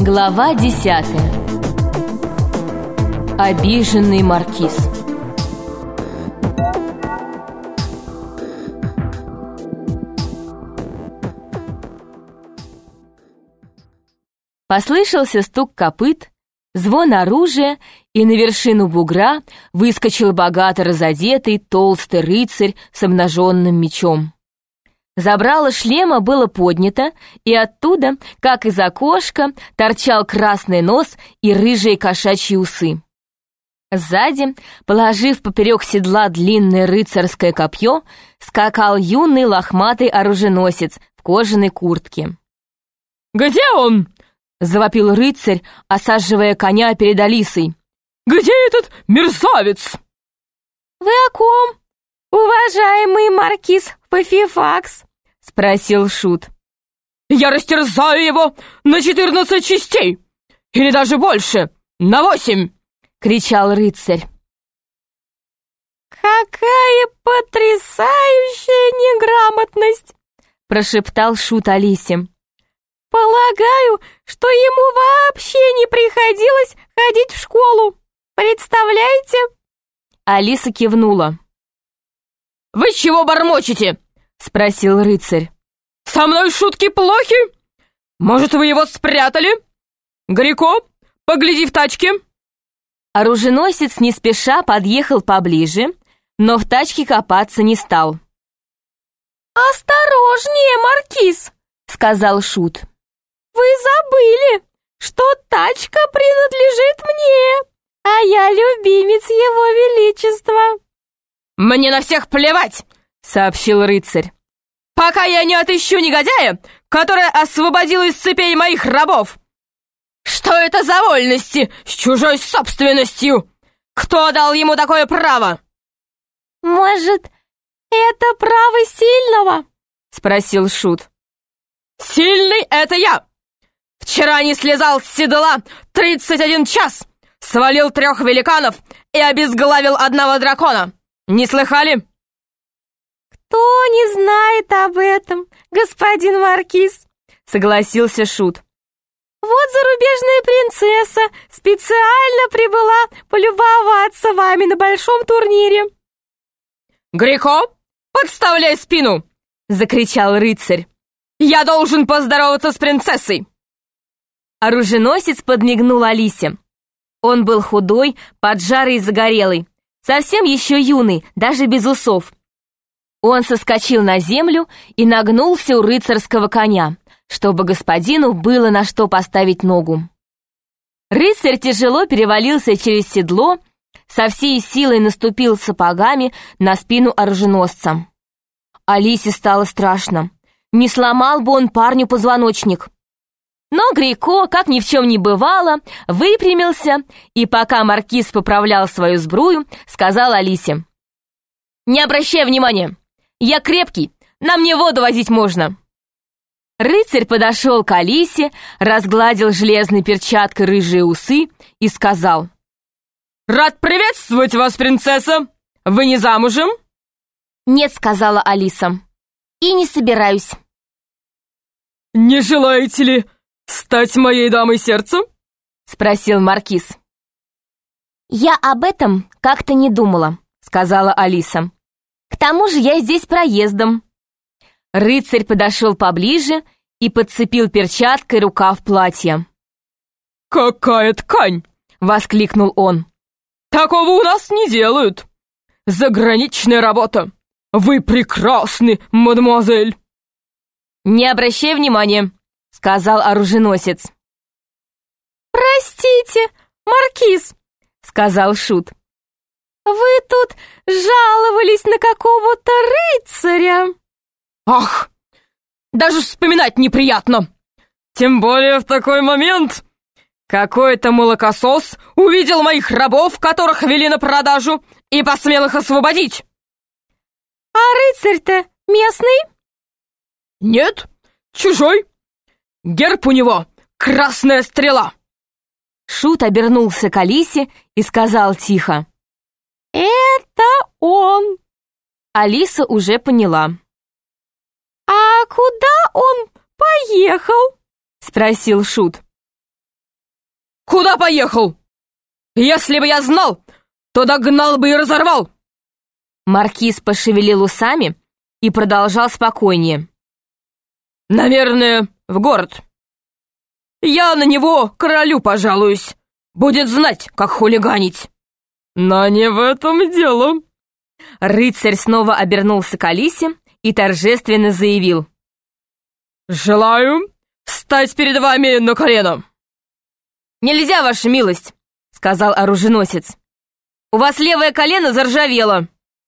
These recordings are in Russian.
Глава 10. Обиженный маркиз. Послышался стук копыт, звон оружия, и на вершину бугра выскочил богато разодетый толстый рыцарь с обнаженным мечом. Забрало шлема было поднято, и оттуда, как из окошка, торчал красный нос и рыжие кошачьи усы. Сзади, положив поперек седла длинное рыцарское копье, скакал юный лохматый оруженосец в кожаной куртке. «Где он?» — завопил рыцарь, осаживая коня перед Алисой. «Где этот мерзавец?» «Вы о ком, уважаемый маркиз Фафифакс?» — спросил шут. «Я растерзаю его на 14 частей! Или даже больше, на 8!» — кричал рыцарь. «Какая потрясающая неграмотность!» — прошептал шут Алисе. «Полагаю, что ему вообще не приходилось ходить в школу. Представляете?» Алиса кивнула. «Вы чего бормочете?» — спросил рыцарь. «Со мной шутки плохи? Может, вы его спрятали? Грико, погляди в тачке!» Оруженосец не спеша подъехал поближе, но в тачке копаться не стал. «Осторожнее, маркиз!» — сказал шут. «Вы забыли, что тачка принадлежит мне, а я любимец его величества!» «Мне на всех плевать!» — сообщил рыцарь. «Пока я не отыщу негодяя, который освободил из цепей моих рабов! Что это за вольности с чужой собственностью? Кто дал ему такое право?» «Может, это право сильного?» — спросил шут. «Сильный — это я! Вчера не слезал с седла 31 час, свалил 3 великанов и обезглавил 1 дракона. Не слыхали?» «Кто не знает об этом, господин маркиз?» — согласился шут. «Вот зарубежная принцесса специально прибыла полюбоваться вами на большом турнире». «Грико, подставляй спину!» — закричал рыцарь. «Я должен поздороваться с принцессой!» Оруженосец подмигнул Алисе. Он был худой, поджарый и загорелый, совсем еще юный, даже без усов. Он соскочил на землю и нагнулся у рыцарского коня, чтобы господину было на что поставить ногу. Рыцарь тяжело перевалился через седло, со всей силой наступил сапогами на спину оруженосца. Алисе стало страшно. Не сломал бы он парню позвоночник. Но Грико, как ни в чем не бывало, выпрямился и, пока маркиз поправлял свою сбрую, сказал Алисе: «Не обращай внимания, я крепкий, на мне воду возить можно». Рыцарь подошел к Алисе, разгладил железной перчаткой рыжие усы и сказал: «Рад приветствовать вас, принцесса! Вы не замужем?» «Нет», — сказала Алиса, — «и не собираюсь». «Не желаете ли стать моей дамой сердца?» — спросил маркиз. «Я об этом как-то не думала», — сказала Алиса. «К тому же я здесь проездом». Рыцарь подошел поближе и подцепил перчаткой рукав платья. «Какая ткань!» — воскликнул он. «Такого у нас не делают! Заграничная работа! Вы прекрасны, мадемуазель!» «Не обращай внимания», — сказал оруженосец. «Простите, маркиз», — сказал шут. «Вы тут жаловались на какого-то рыцаря». «Ах, даже вспоминать неприятно! Тем более в такой момент. Какой-то молокосос увидел моих рабов, которых вели на продажу, и посмел их освободить». «А рыцарь-то местный?» «Нет, чужой. Герб у него — красная стрела». Шут обернулся к Алисе и сказал тихо: «Это он». Алиса уже поняла. «А куда он поехал?» — спросил шут. куда поехал? Если бы я знал, то догнал бы и разорвал!» Маркиз пошевелил усами и продолжал спокойнее. «Наверное, в город. Я на него королю пожалуюсь. Будет знать, как хулиганить. Но не в этом дело». Рыцарь снова обернулся к Алисе и торжественно заявил. «Желаю встать перед вами на колено». «Нельзя, ваша милость», — сказал оруженосец. «У вас левое колено заржавело».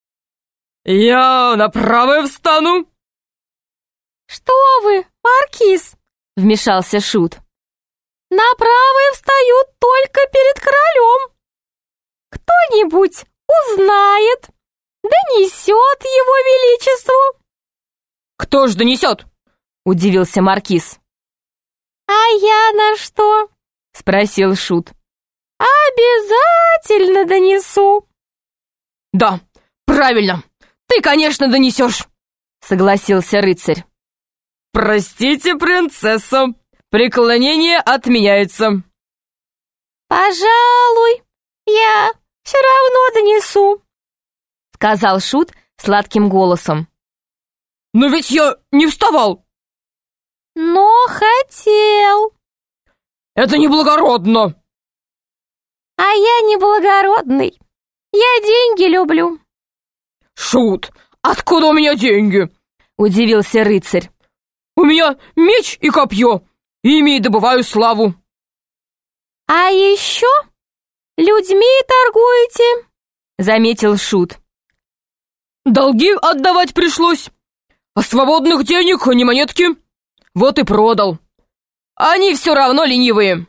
«Я на правое встану». «Что вы, Маркиз?» — вмешался Шут. «На правое встают только перед королем. Кто-нибудь узнает, донесет его величеству». «Кто ж донесет?» — удивился Маркиз. «А я на что?» — спросил Шут. «Обязательно донесу». «Да, правильно, ты, конечно, донесешь», — согласился рыцарь. «Простите, принцесса, преклонение отменяется». «Пожалуй, я все равно донесу», — сказал Шут сладким голосом. «Но ведь я не вставал». «Но хотел». «Это неблагородно». «А я не благородный. Я деньги люблю». «Шут, откуда у меня деньги?» — удивился рыцарь. «У меня меч и копье, ими и добываю славу». «А еще людьми торгуете», — заметил Шут. «Долги отдавать пришлось, а свободных денег ни монетки. Вот и продал. Они все равно ленивые».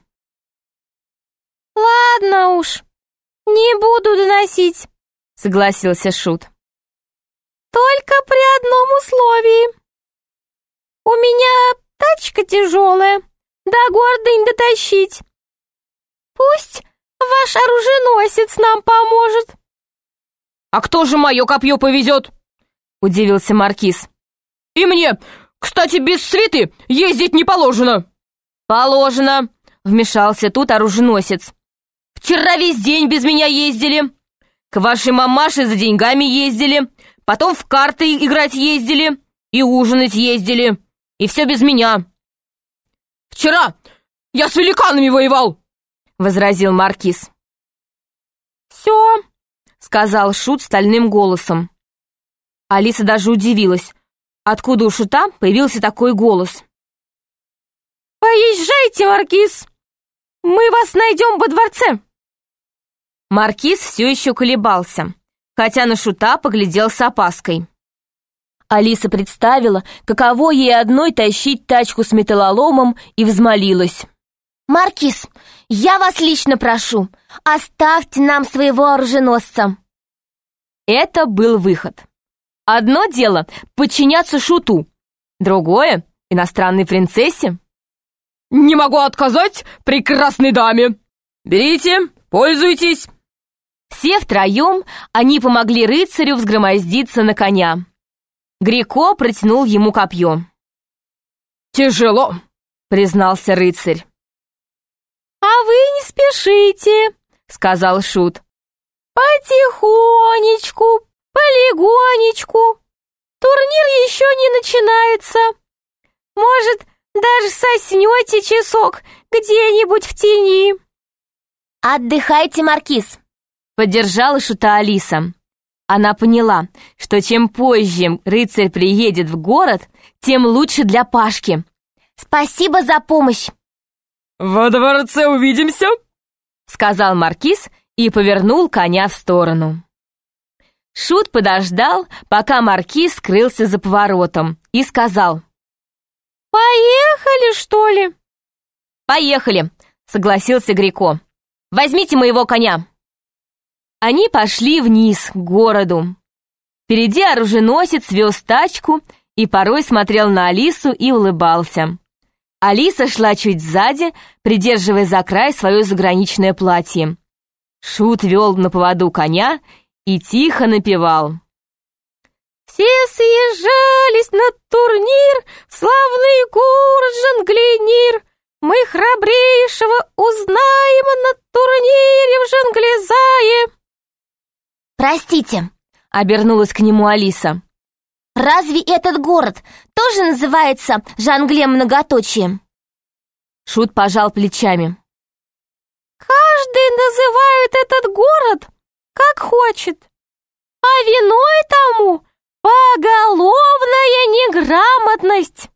«Ладно уж, не буду доносить», — согласился Шут. «Только при одном условии. У меня тачка тяжелая, до города не дотащить. Пусть ваш оруженосец нам поможет». «А кто же мое копье повезет?» — удивился Маркиз. «И мне, кстати, без свиты ездить не положено». «Положено», — вмешался тут оруженосец. «Вчера весь день без меня ездили. К вашей мамаше за деньгами ездили, потом в карты играть ездили и ужинать ездили. И все без меня». «Вчера я с великанами воевал», — возразил Маркиз. «Все», — сказал Шут стальным голосом. Алиса даже удивилась, откуда у Шута появился такой голос. «Поезжайте, Маркиз, мы вас найдем во дворце». Маркиз все еще колебался, хотя на Шута поглядел с опаской. Алиса представила, каково ей одной тащить тачку с металлоломом, и взмолилась. «Маркиз, я вас лично прошу, оставьте нам своего оруженосца». Это был выход. Одно дело — подчиняться Шуту, другое — иностранной принцессе. «Не могу отказать прекрасной даме. Берите, пользуйтесь». Все втроем они помогли рыцарю взгромоздиться на коня. Греко протянул ему копье. «Тяжело», — признался рыцарь. «А вы не спешите», — сказал Шут. «Потихонечку, полегонечку. Турнир еще не начинается. Может, даже соснете часок где-нибудь в тени». «Отдыхайте, Маркиз», — поддержала Шута Алиса. Она поняла, что чем позже рыцарь приедет в город, тем лучше для Пашки. «спасибо за помощь». «Во дворце увидимся», — сказал Маркиз и повернул коня в сторону. Шут подождал, пока Маркиз скрылся за поворотом, и сказал: «Поехали, что ли?» «Поехали», — согласился Греко. «Возьмите моего коня». Они пошли вниз, к городу. Впереди оруженосец вез тачку и порой смотрел на Алису и улыбался. Алиса шла чуть сзади, придерживая за край свое заграничное платье. Шут вел на поводу коня и тихо напевал. «Все съезжались на турнир, в славный город Жанглинир. Мы храбрейшего узнаем на турнире в Жанглезае. Простите, обернулась к нему Алиса. разве этот город тоже называется Жанглем многоточием? Шут пожал плечами. Каждый называет этот город как хочет, а виной тому поголовная неграмотность.